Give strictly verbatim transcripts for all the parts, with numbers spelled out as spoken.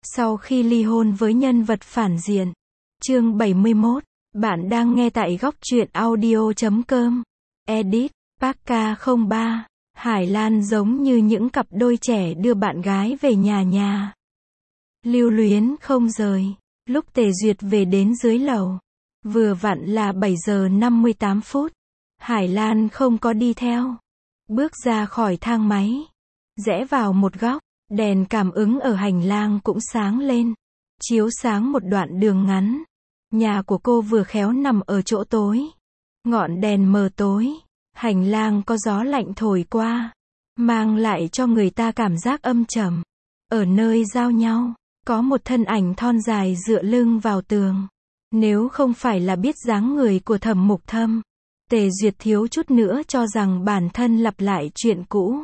Sau khi ly hôn với nhân vật phản diện. Chương bảy mươi mốt. Bạn đang nghe tại góc truyện audio chấm com. Edit. Parka không ba. Hải Lan giống như những cặp đôi trẻ đưa bạn gái về nhà nhà. Lưu luyến không rời. Lúc Tề Duyệt về đến dưới lầu, vừa vặn là bảy giờ năm mươi tám phút. Hải Lan không có đi theo. Bước ra khỏi thang máy, rẽ vào một góc, đèn cảm ứng ở hành lang cũng sáng lên, chiếu sáng một đoạn đường ngắn. Nhà của cô vừa khéo nằm ở chỗ tối. Ngọn đèn mờ tối, hành lang có gió lạnh thổi qua, mang lại cho người ta cảm giác âm trầm. Ở nơi giao nhau, có một thân ảnh thon dài dựa lưng vào tường. Nếu không phải là biết dáng người của Thẩm Mục Thâm, Tề Duyệt thiếu chút nữa cho rằng bản thân lặp lại chuyện cũ.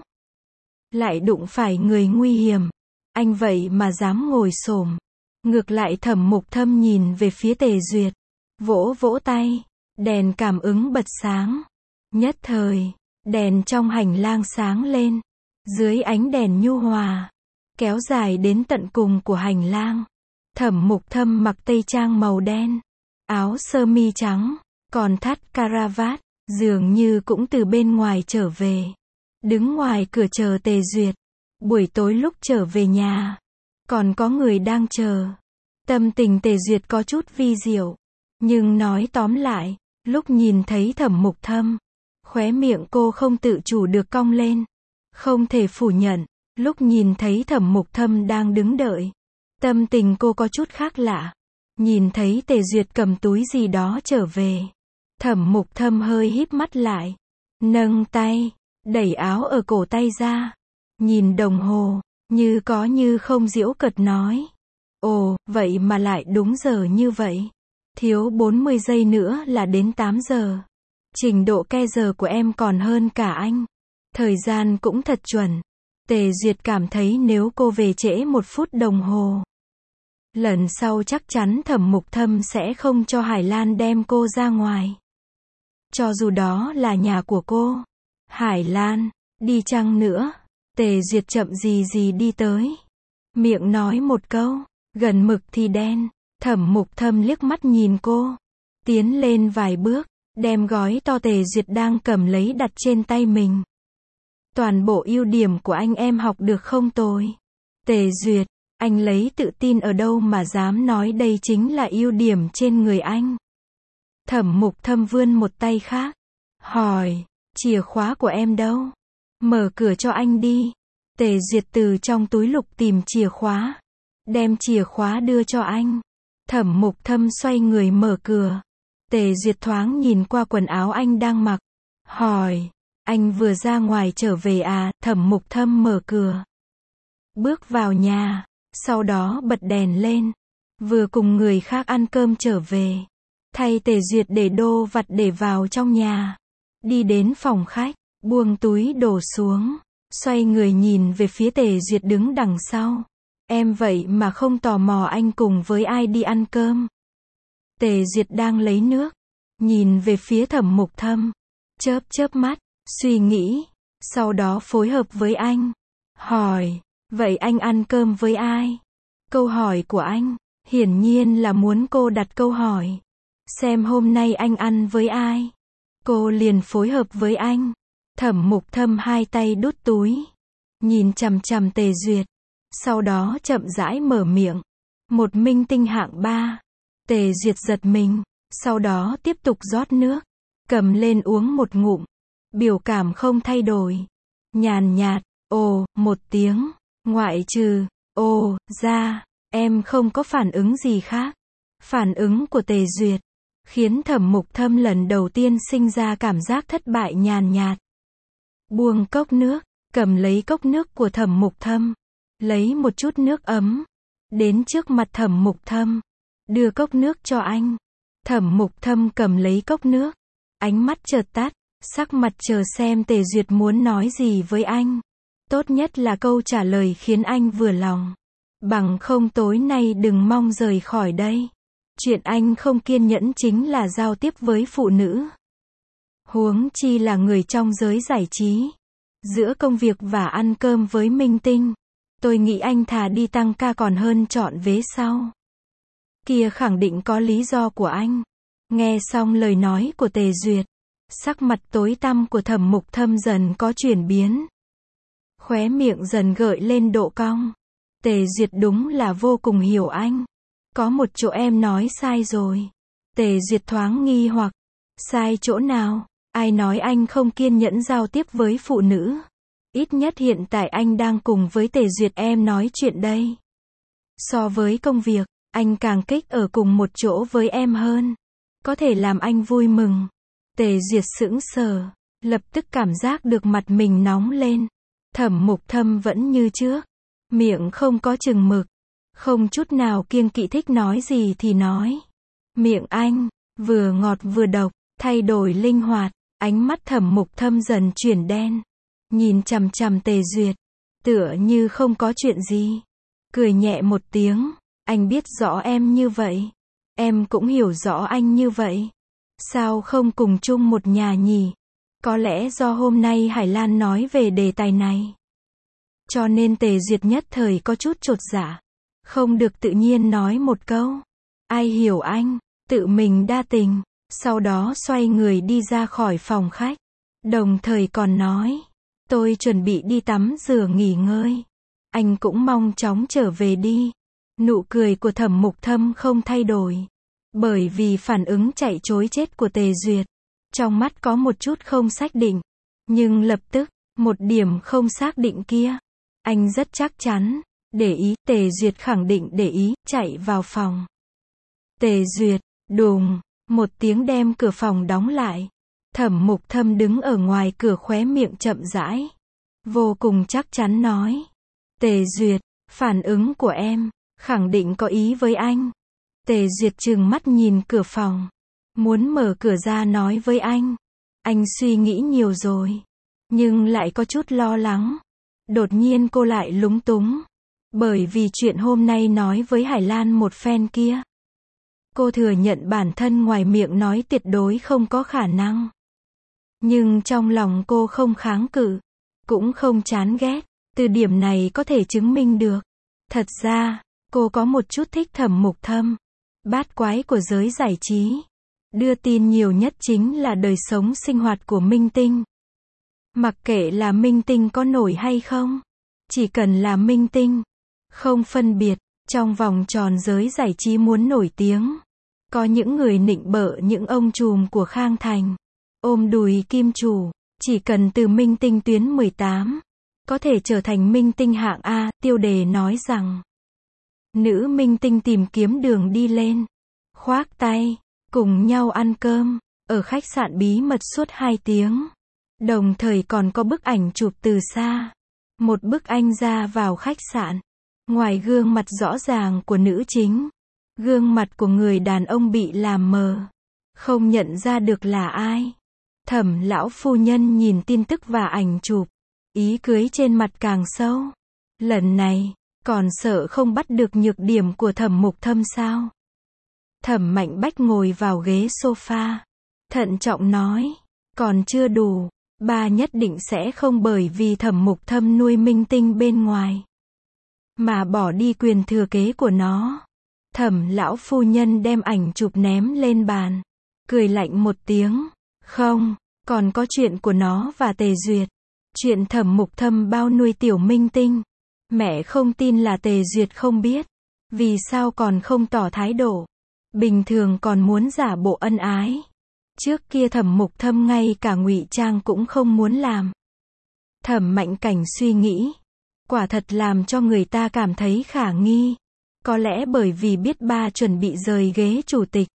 Lại đụng phải người nguy hiểm. Anh vậy mà dám ngồi xổm. Ngược lại Thẩm Mục Thâm nhìn về phía Tề Duyệt, vỗ vỗ tay, đèn cảm ứng bật sáng. Nhất thời, đèn trong hành lang sáng lên. Dưới ánh đèn nhu hòa, kéo dài đến tận cùng của hành lang. Thẩm Mục Thâm mặc tây trang màu đen, áo sơ mi trắng, còn thắt caravat, dường như cũng từ bên ngoài trở về. Đứng ngoài cửa chờ Tề Duyệt. Buổi tối lúc trở về nhà, còn có người đang chờ. Tâm tình Tề Duyệt có chút vi diệu. Nhưng nói tóm lại, lúc nhìn thấy Thẩm Mục Thâm, khóe miệng cô không tự chủ được cong lên. Không thể phủ nhận, lúc nhìn thấy Thẩm Mục Thâm đang đứng đợi, tâm tình cô có chút khác lạ. Nhìn thấy Tề Duyệt cầm túi gì đó trở về, Thẩm Mục Thâm hơi híp mắt lại, nâng tay, đẩy áo ở cổ tay ra, nhìn đồng hồ, như có như không giễu cợt nói: "Ồ, vậy mà lại đúng giờ như vậy. Thiếu bốn mươi giây nữa là đến tám giờ. Trình độ ke giờ của em còn hơn cả anh. Thời gian cũng thật chuẩn." Tề Duyệt cảm thấy nếu cô về trễ một phút đồng hồ, lần sau chắc chắn Thẩm Mục Thâm sẽ không cho Hải Lan đem cô ra ngoài. Cho dù đó là nhà của cô. Hải Lan, đi chăng nữa? Tề Duyệt chậm gì gì đi tới. Miệng nói một câu, gần mực thì đen. Thẩm Mục Thâm liếc mắt nhìn cô, tiến lên vài bước, đem gói to Tề Duyệt đang cầm lấy đặt trên tay mình. Toàn bộ ưu điểm của anh em học được không tồi. Tề Duyệt, anh lấy tự tin ở đâu mà dám nói đây chính là ưu điểm trên người anh? Thẩm Mục Thâm vươn một tay khác, hỏi, chìa khóa của em đâu? Mở cửa cho anh đi. Tề Duyệt từ trong túi lục tìm chìa khóa, đem chìa khóa đưa cho anh. Thẩm Mục Thâm xoay người mở cửa. Tề Duyệt thoáng nhìn qua quần áo anh đang mặc, hỏi, anh vừa ra ngoài trở về à? Thẩm Mục Thâm mở cửa, bước vào nhà, sau đó bật đèn lên, vừa cùng người khác ăn cơm trở về, thay Tề Duyệt để đồ vặt để vào trong nhà, đi đến phòng khách, buông túi đồ xuống, xoay người nhìn về phía Tề Duyệt đứng đằng sau. Em vậy mà không tò mò anh cùng với ai đi ăn cơm? Tề Duyệt đang lấy nước, nhìn về phía Thẩm Mục Thâm, chớp chớp mắt, suy nghĩ, sau đó phối hợp với anh, hỏi, vậy anh ăn cơm với ai? Câu hỏi của anh, hiển nhiên là muốn cô đặt câu hỏi, xem hôm nay anh ăn với ai. Cô liền phối hợp với anh. Thẩm Mục Thâm hai tay đút túi, nhìn chằm chằm Tề Duyệt, sau đó chậm rãi mở miệng, một minh tinh hạng ba. Tề Duyệt giật mình, sau đó tiếp tục rót nước, cầm lên uống một ngụm, biểu cảm không thay đổi, nhàn nhạt, ồ, một tiếng, ngoại trừ, ồ, ra, em không có phản ứng gì khác. Phản ứng của Tề Duyệt khiến Thẩm Mục Thâm lần đầu tiên sinh ra cảm giác thất bại nhàn nhạt. Buông cốc nước, cầm lấy cốc nước của Thẩm Mục Thâm, lấy một chút nước ấm, đến trước mặt Thẩm Mục Thâm, đưa cốc nước cho anh. Thẩm Mục Thâm cầm lấy cốc nước, ánh mắt chợt tắt, sắc mặt chờ xem Tề Duyệt muốn nói gì với anh. Tốt nhất là câu trả lời khiến anh vừa lòng, bằng không tối nay đừng mong rời khỏi đây. Chuyện anh không kiên nhẫn chính là giao tiếp với phụ nữ, huống chi là người trong giới giải trí. Giữa công việc và ăn cơm với minh tinh, Tôi nghĩ anh thà đi tăng ca còn hơn chọn vế sau. Kia khẳng định có lý do của anh. Nghe xong lời nói của Tề Duyệt, sắc mặt tối tăm của Thẩm Mục Thâm dần có chuyển biến. Khóe miệng dần gợi lên độ cong. Tề Duyệt đúng là vô cùng hiểu anh. Có một chỗ em nói sai rồi. Tề Duyệt thoáng nghi hoặc. Sai chỗ nào? Ai nói anh không kiên nhẫn giao tiếp với phụ nữ? Ít nhất hiện tại anh đang cùng với Tề Duyệt em nói chuyện đây. So với công việc, anh càng thích ở cùng một chỗ với em hơn. Có thể làm anh vui mừng. Tề Duyệt sững sờ, lập tức cảm giác được mặt mình nóng lên. Thẩm Mục Thâm vẫn như trước, miệng không có chừng mực, không chút nào kiêng kỵ, thích nói gì thì nói. Miệng anh, vừa ngọt vừa độc, thay đổi linh hoạt, ánh mắt Thẩm Mục Thâm dần chuyển đen. Nhìn chằm chằm Tề Duyệt, tựa như không có chuyện gì. Cười nhẹ một tiếng, anh biết rõ em như vậy. Em cũng hiểu rõ anh như vậy. Sao không cùng chung một nhà nhỉ? Có lẽ do hôm nay Hải Lan nói về đề tài này. Cho nên Tề Duyệt nhất thời có chút chột dạ. Không được tự nhiên nói một câu. Ai hiểu anh, tự mình đa tình. Sau đó xoay người đi ra khỏi phòng khách. Đồng thời còn nói. Tôi chuẩn bị đi tắm rửa nghỉ ngơi. Anh cũng mong chóng trở về đi. Nụ cười của Thẩm Mục Thâm không thay đổi. Bởi vì phản ứng chạy trối chết của Tề Duyệt. Trong mắt có một chút không xác định. Nhưng lập tức, một điểm không xác định kia. Anh rất chắc chắn. Để ý, Tề Duyệt khẳng định để ý, chạy vào phòng. Tề Duyệt, đùng, một tiếng đem cửa phòng đóng lại. Thẩm Mục Thâm đứng ở ngoài cửa khóe miệng chậm rãi. Vô cùng chắc chắn nói. Tề Duyệt, phản ứng của em, khẳng định có ý với anh. Tề Duyệt trừng mắt nhìn cửa phòng. Muốn mở cửa ra nói với anh. Anh suy nghĩ nhiều rồi. Nhưng lại có chút lo lắng. Đột nhiên cô lại lúng túng. Bởi vì chuyện hôm nay nói với Hải Lan một phen kia. Cô thừa nhận bản thân ngoài miệng nói tuyệt đối không có khả năng. Nhưng trong lòng cô không kháng cự. Cũng không chán ghét. Từ điểm này có thể chứng minh được. Thật ra, cô có một chút thích Thẩm Mục Thâm. Bát quái của giới giải trí. Đưa tin nhiều nhất chính là đời sống sinh hoạt của minh tinh. Mặc kệ là minh tinh có nổi hay không. Chỉ cần là minh tinh. Không phân biệt. Trong vòng tròn giới giải trí muốn nổi tiếng. Có những người nịnh bợ những ông trùm của Khang Thành. Ôm đùi kim chủ. Chỉ cần từ minh tinh tuyến mười tám. Có thể trở thành minh tinh hạng A. Tiêu đề nói rằng. Nữ minh tinh tìm kiếm đường đi lên. Khoác tay. Cùng nhau ăn cơm. Ở khách sạn bí mật suốt hai tiếng. Đồng thời còn có bức ảnh chụp từ xa. Một bức anh ra vào khách sạn. Ngoài gương mặt rõ ràng của nữ chính. Gương mặt của người đàn ông bị làm mờ. Không nhận ra được là ai. Thẩm lão phu nhân nhìn tin tức và ảnh chụp. Ý cưới trên mặt càng sâu. Lần này, còn sợ không bắt được nhược điểm của Thẩm Mục Thâm sao? Thẩm Mạnh Bách ngồi vào ghế sofa. Thận trọng nói. Còn chưa đủ. Ba nhất định sẽ không bởi vì Thẩm Mục Thâm nuôi minh tinh bên ngoài. Mà bỏ đi quyền thừa kế của nó. Thẩm lão phu nhân đem ảnh chụp ném lên bàn. Cười lạnh một tiếng. Không, còn có chuyện của nó và Tề Duyệt. Chuyện Thẩm Mục Thâm bao nuôi tiểu minh tinh. Mẹ không tin là Tề Duyệt không biết. Vì sao còn không tỏ thái độ. Bình thường còn muốn giả bộ ân ái. Trước kia Thẩm Mục Thâm ngay cả ngụy trang cũng không muốn làm. Thẩm Mạnh Cảnh suy nghĩ. Quả thật làm cho người ta cảm thấy khả nghi. Có lẽ bởi vì biết ba chuẩn bị rời ghế chủ tịch.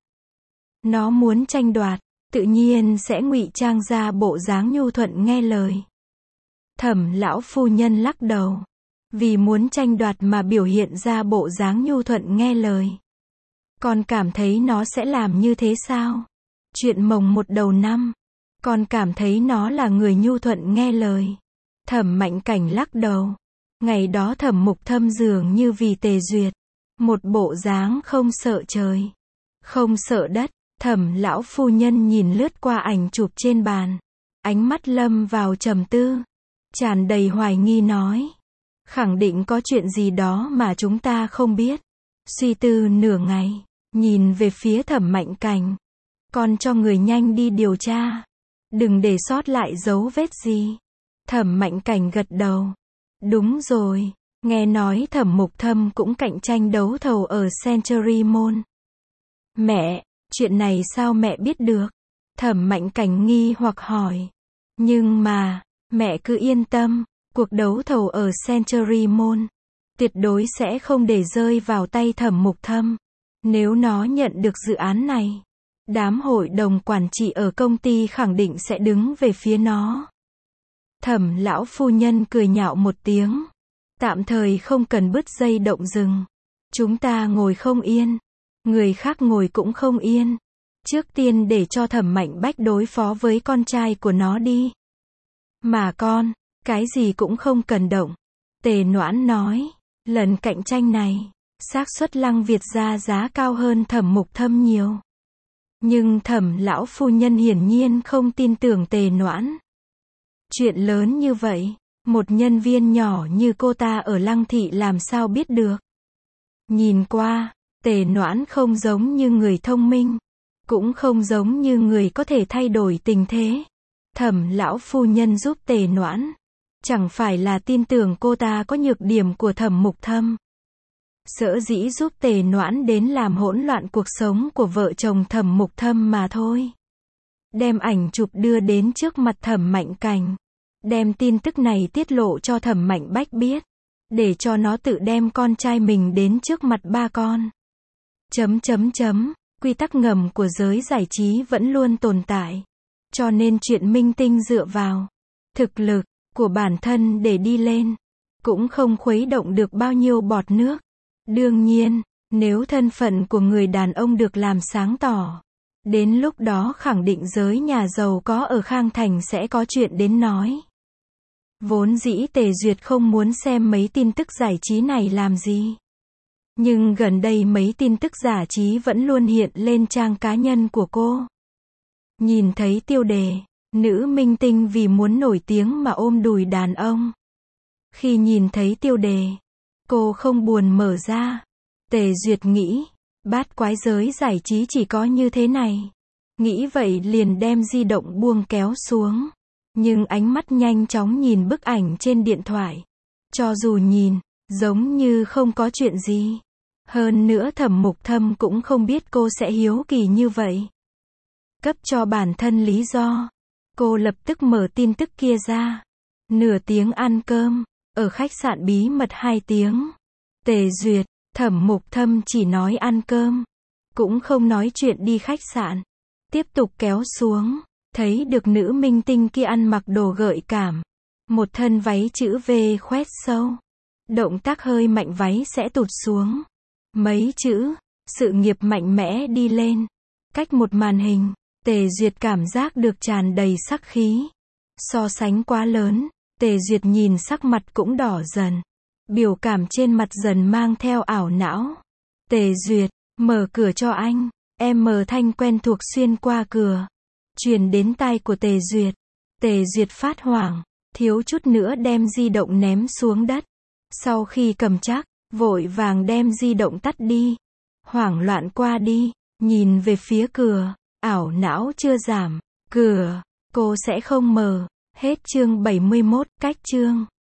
Nó muốn tranh đoạt. Tự nhiên sẽ ngụy trang ra bộ dáng nhu thuận nghe lời. Thẩm lão phu nhân lắc đầu. Vì muốn tranh đoạt mà biểu hiện ra bộ dáng nhu thuận nghe lời. Con cảm thấy nó sẽ làm như thế sao? Chuyện mồng một đầu năm. Con cảm thấy nó là người nhu thuận nghe lời. Thẩm Mạnh Cảnh lắc đầu. Ngày đó Thẩm Mục Thâm dường như vì Tề Duyệt. Một bộ dáng không sợ trời. Không sợ đất. Thẩm lão phu nhân nhìn lướt qua ảnh chụp trên bàn. Ánh mắt lâm vào trầm tư. Tràn đầy hoài nghi nói. Khẳng định có chuyện gì đó mà chúng ta không biết. Suy tư nửa ngày, nhìn về phía Thẩm Mạnh Cảnh. Con cho người nhanh đi điều tra. Đừng để sót lại dấu vết gì. Thẩm Mạnh Cảnh gật đầu. Đúng rồi, nghe nói Thẩm Mục Thâm cũng cạnh tranh đấu thầu ở Century Mall. Mẹ, chuyện này sao mẹ biết được? Thẩm Mạnh Cảnh nghi hoặc hỏi. Nhưng mà, mẹ cứ yên tâm, cuộc đấu thầu ở Century Mall tuyệt đối sẽ không để rơi vào tay Thẩm Mục Thâm. Nếu nó nhận được dự án này, đám hội đồng quản trị ở công ty khẳng định sẽ đứng về phía nó. Thẩm lão phu nhân cười nhạo một tiếng. Tạm thời không cần bứt dây động rừng. Chúng ta ngồi không yên. Người khác ngồi cũng không yên. Trước tiên để cho Thẩm Mạnh Bách đối phó với con trai của nó đi. Mà con, cái gì cũng không cần động. Tề Noãn nói, lần cạnh tranh này, xác suất Lăng Việt ra giá cao hơn Thẩm Mục Thâm nhiều. Nhưng Thẩm lão phu nhân hiển nhiên không tin tưởng Tề Noãn. Chuyện lớn như vậy, một nhân viên nhỏ như cô ta ở Lăng thị làm sao biết được. Nhìn qua, Tề Noãn không giống như người thông minh, cũng không giống như người có thể thay đổi tình thế. Thẩm lão phu nhân giúp Tề Noãn, chẳng phải là tin tưởng cô ta có nhược điểm của Thẩm Mục Thâm. Sở dĩ giúp Tề Noãn đến làm hỗn loạn cuộc sống của vợ chồng Thẩm Mục Thâm mà thôi. Đem ảnh chụp đưa đến trước mặt Thẩm Mạnh Cảnh. Đem tin tức này tiết lộ cho Thẩm Mạnh Bách biết. Để cho nó tự đem con trai mình đến trước mặt ba con. Chấm chấm chấm, quy tắc ngầm của giới giải trí vẫn luôn tồn tại. Cho nên chuyện minh tinh dựa vào thực lực của bản thân để đi lên, cũng không khuấy động được bao nhiêu bọt nước. Đương nhiên, nếu thân phận của người đàn ông được làm sáng tỏ, đến lúc đó khẳng định giới nhà giàu có ở Khang Thành sẽ có chuyện đến nói. Vốn dĩ Tề Duyệt không muốn xem mấy tin tức giải trí này làm gì. Nhưng gần đây mấy tin tức giải trí vẫn luôn hiện lên trang cá nhân của cô. Nhìn thấy tiêu đề, nữ minh tinh vì muốn nổi tiếng mà ôm đùi đàn ông. Khi nhìn thấy tiêu đề, cô không buồn mở ra. Tề Duyệt nghĩ, bát quái giới giải trí chỉ có như thế này. Nghĩ vậy liền đem di động buông kéo xuống. Nhưng ánh mắt nhanh chóng nhìn bức ảnh trên điện thoại. Cho dù nhìn, giống như không có chuyện gì. Hơn nữa Thẩm Mục Thâm cũng không biết cô sẽ hiếu kỳ như vậy. Cấp cho bản thân lý do. Cô lập tức mở tin tức kia ra. Nửa tiếng ăn cơm, ở khách sạn bí mật hai tiếng. Tề Duyệt, Thẩm Mục Thâm chỉ nói ăn cơm. Cũng không nói chuyện đi khách sạn. Tiếp tục kéo xuống. Thấy được nữ minh tinh kia ăn mặc đồ gợi cảm. Một thân váy chữ V khoét sâu. Động tác hơi mạnh váy sẽ tụt xuống. Mấy chữ, sự nghiệp mạnh mẽ đi lên. Cách một màn hình, Tề Duyệt cảm giác được tràn đầy sắc khí. So sánh quá lớn, Tề Duyệt nhìn sắc mặt cũng đỏ dần. Biểu cảm trên mặt dần mang theo ảo não. Tề Duyệt, mở cửa cho anh. Em mờ thanh quen thuộc xuyên qua cửa. Truyền đến tai của Tề Duyệt. Tề Duyệt phát hoảng, thiếu chút nữa đem di động ném xuống đất. Sau khi cầm chắc, vội vàng đem di động tắt đi. Hoảng loạn qua đi, nhìn về phía cửa, ảo não chưa giảm. Cửa, cô sẽ không mở. Hết chương bảy mươi mốt, cách chương.